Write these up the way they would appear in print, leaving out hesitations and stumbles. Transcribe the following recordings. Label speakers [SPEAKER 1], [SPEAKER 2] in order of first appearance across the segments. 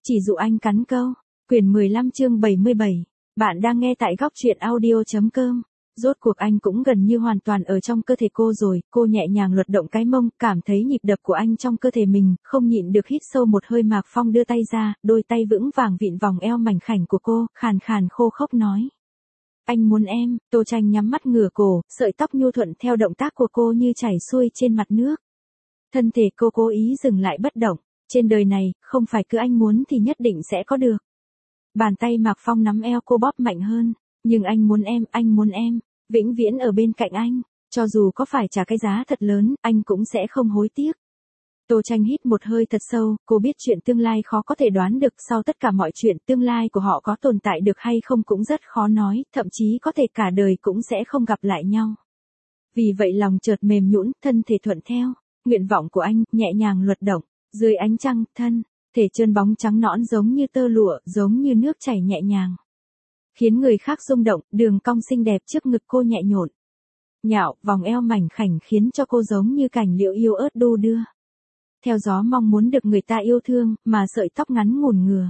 [SPEAKER 1] Chỉ dụ anh cắn câu. Quyển 15 chương 77. Bạn đang nghe tại góc truyện audio.com. Rốt cuộc anh cũng gần như hoàn toàn ở trong cơ thể cô rồi, cô nhẹ nhàng luật động cái mông, cảm thấy nhịp đập của anh trong cơ thể mình, không nhịn được hít sâu một hơi. Mạc Phong đưa tay ra, đôi tay vững vàng vịn vòng eo mảnh khảnh của cô, khàn khàn khô khốc nói. Anh muốn em. Tô Tranh nhắm mắt ngửa cổ, sợi tóc nhu thuận theo động tác của cô như chảy xuôi trên mặt nước. Thân thể cô cố ý dừng lại bất động. Trên đời này, không phải cứ anh muốn thì nhất định sẽ có được. Bàn tay Mạc Phong nắm eo cô bóp mạnh hơn. Nhưng anh muốn em, vĩnh viễn ở bên cạnh anh. Cho dù có phải trả cái giá thật lớn, anh cũng sẽ không hối tiếc. Tô Tranh hít một hơi thật sâu, cô biết chuyện tương lai khó có thể đoán được, sau tất cả mọi chuyện tương lai của họ có tồn tại được hay không cũng rất khó nói, thậm chí có thể cả đời cũng sẽ không gặp lại nhau. Vì vậy lòng chợt mềm nhũn, thân thể thuận theo, nguyện vọng của anh, nhẹ nhàng luật động, dưới ánh trăng, thân thể trơn bóng trắng nõn giống như tơ lụa, giống như nước chảy nhẹ nhàng. Khiến người khác rung động, đường cong xinh đẹp trước ngực cô nhẹ nhộn. Nhạo, vòng eo mảnh khảnh khiến cho cô giống như cành liễu yêu ớt đu đưa. Theo gió mong muốn được người ta yêu thương, mà sợi tóc ngắn ngủn ngừa.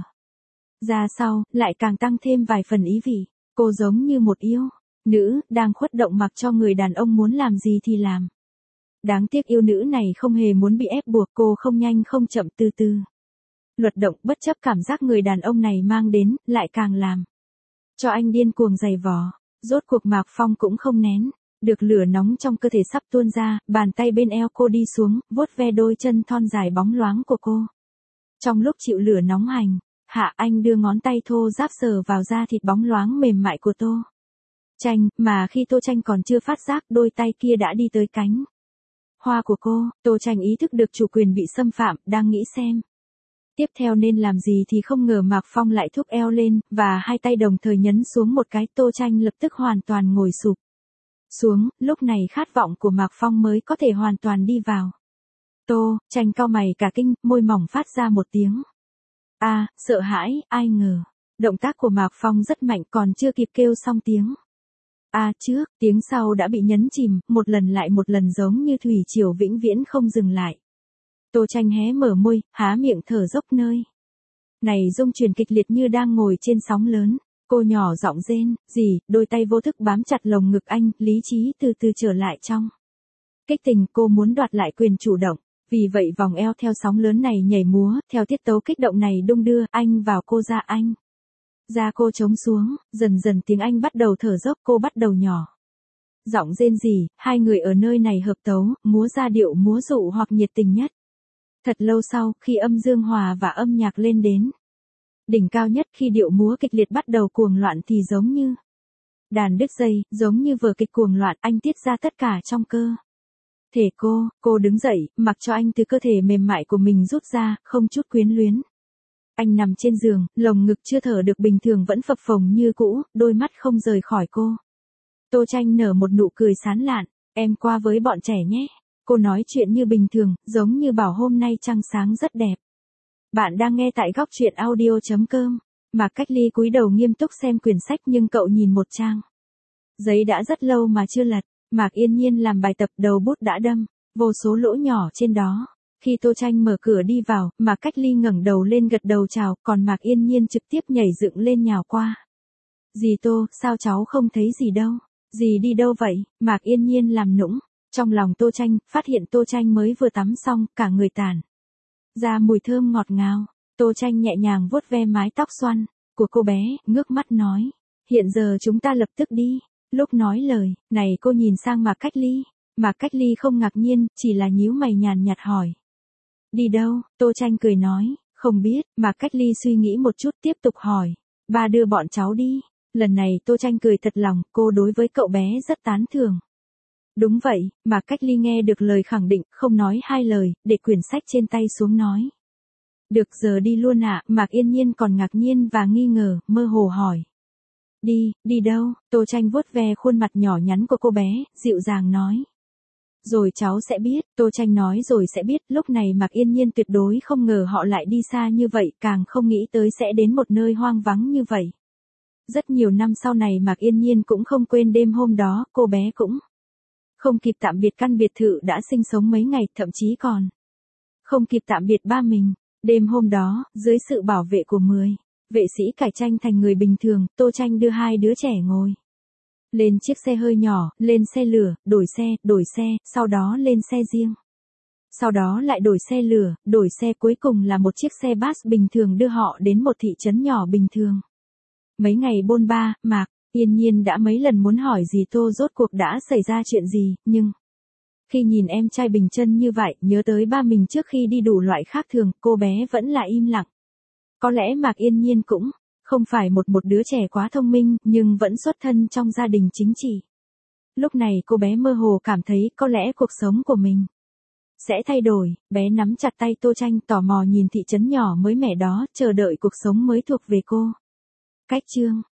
[SPEAKER 1] Ra sau, lại càng tăng thêm vài phần ý vị. Cô giống như một yêu nữ, đang khuất động mặc cho người đàn ông muốn làm gì thì làm. Đáng tiếc yêu nữ này không hề muốn bị ép buộc, cô không nhanh không chậm từ từ. Luật động bất chấp cảm giác người đàn ông này mang đến, lại càng làm cho anh điên cuồng giày vò. Rốt cuộc Mạc Phong cũng không nén được lửa nóng trong cơ thể sắp tuôn ra, bàn tay bên eo cô đi xuống, vuốt ve đôi chân thon dài bóng loáng của cô. Trong lúc chịu lửa nóng hành hạ, anh đưa ngón tay thô ráp sờ vào da thịt bóng loáng mềm mại của Tô Tranh, mà khi Tô Tranh còn chưa phát giác, đôi tay kia đã đi tới cánh hoa của cô. Tô Tranh ý thức được chủ quyền bị xâm phạm, đang nghĩ xem tiếp theo nên làm gì thì không ngờ Mạc Phong lại thúc eo lên, và hai tay đồng thời nhấn xuống một cái. Tô Tranh lập tức hoàn toàn ngồi sụp xuống, lúc này khát vọng của Mạc Phong mới có thể hoàn toàn đi vào. Tô Tranh cau mày cả kinh, môi mỏng phát ra một tiếng sợ hãi. Ai ngờ động tác của Mạc Phong rất mạnh, còn chưa kịp kêu xong tiếng trước, tiếng sau đã bị nhấn chìm, một lần lại một lần, giống như thủy triều vĩnh viễn không dừng lại. Tô Tranh hé mở môi, há miệng thở dốc, nơi này rung chuyển kịch liệt như đang ngồi trên sóng lớn. Cô nhỏ giọng rên gì, đôi tay vô thức bám chặt lồng ngực anh, lý trí từ từ trở lại trong kích tình. Cô muốn đoạt lại quyền chủ động, vì vậy vòng eo theo sóng lớn này nhảy múa, theo tiết tấu kích động này đung đưa, anh vào cô ra, anh ra cô trống xuống, dần dần tiếng anh bắt đầu thở dốc, cô bắt đầu nhỏ giọng rên rỉ. Hai người ở nơi này hợp tấu, múa ra điệu múa dụ hoặc nhiệt tình nhất. Thật lâu sau, khi âm dương hòa và âm nhạc lên đến đỉnh cao nhất, khi điệu múa kịch liệt bắt đầu cuồng loạn thì giống như đàn đứt dây, giống như vở kịch cuồng loạn, anh tiết ra tất cả trong cơ thể cô đứng dậy, mặc cho anh từ cơ thể mềm mại của mình rút ra, không chút quyến luyến. Anh nằm trên giường, lồng ngực chưa thở được bình thường vẫn phập phồng như cũ, đôi mắt không rời khỏi cô. Tô Tranh nở một nụ cười sán lạn, em qua với bọn trẻ nhé. Cô nói chuyện như bình thường, giống như bảo hôm nay trăng sáng rất đẹp. Bạn đang nghe tại góc truyện audio.com. Mạc Cách Ly cúi đầu nghiêm túc xem quyển sách, nhưng cậu nhìn một trang giấy đã rất lâu mà chưa lật. Mạc Yên Nhiên làm bài tập, đầu bút đã đâm vô số lỗ nhỏ trên đó. Khi Tô Tranh mở cửa đi vào, Mạc Cách Ly ngẩng đầu lên gật đầu chào, còn Mạc Yên Nhiên trực tiếp nhảy dựng lên nhào qua. Dì Tô, sao cháu không thấy gì đâu? Dì đi đâu vậy? Mạc Yên Nhiên làm nũng. Trong lòng Tô Tranh, phát hiện Tô Tranh mới vừa tắm xong, cả người tản ra mùi thơm ngọt ngào. Tô Tranh nhẹ nhàng vuốt ve mái tóc xoăn của cô bé, ngước mắt nói. Hiện giờ chúng ta lập tức đi. Lúc nói lời này cô nhìn sang Mạc Cách Ly. Mạc Cách Ly không ngạc nhiên, chỉ là nhíu mày nhàn nhạt hỏi. Đi đâu? Tô Tranh cười nói. Không biết. Mạc Cách Ly suy nghĩ một chút tiếp tục hỏi. Ba đưa bọn cháu đi. Lần này Tô Tranh cười thật lòng, cô đối với cậu bé rất tán thưởng. Đúng vậy. Mạc Cách Ly nghe được lời khẳng định, không nói hai lời, để quyển sách trên tay xuống nói. Được, giờ đi luôn ạ. Mạc Yên Nhiên còn ngạc nhiên và nghi ngờ, mơ hồ hỏi. Đi đâu? Tô Tranh vuốt ve khuôn mặt nhỏ nhắn của cô bé, dịu dàng nói. Rồi cháu sẽ biết. Tô Tranh nói rồi sẽ biết. Lúc này Mạc Yên Nhiên tuyệt đối không ngờ họ lại đi xa như vậy, càng không nghĩ tới sẽ đến một nơi hoang vắng như vậy. Rất nhiều năm sau này Mạc Yên Nhiên cũng không quên đêm hôm đó, cô bé cũng không kịp tạm biệt căn biệt thự đã sinh sống mấy ngày, thậm chí còn không kịp tạm biệt ba mình. Đêm hôm đó, dưới sự bảo vệ của 10 vệ sĩ cải tranh thành người bình thường, Tô Tranh đưa hai đứa trẻ ngồi lên chiếc xe hơi nhỏ, lên xe lửa, đổi xe, sau đó lên xe riêng. Sau đó lại đổi xe lửa, đổi xe, cuối cùng là một chiếc xe bus bình thường đưa họ đến một thị trấn nhỏ bình thường. Mấy ngày bôn ba, Mạc Yên Nhiên đã mấy lần muốn hỏi dì Tô rốt cuộc đã xảy ra chuyện gì, nhưng khi nhìn em trai bình chân như vậy, nhớ tới ba mình trước khi đi đủ loại khác thường, cô bé vẫn là im lặng. Có lẽ Mạc Yên Nhiên cũng không phải một đứa trẻ quá thông minh, nhưng vẫn xuất thân trong gia đình chính trị. Lúc này cô bé mơ hồ cảm thấy có lẽ cuộc sống của mình sẽ thay đổi, bé nắm chặt tay Tô Tranh tò mò nhìn thị trấn nhỏ mới mẻ đó, chờ đợi cuộc sống mới thuộc về cô. Cách chương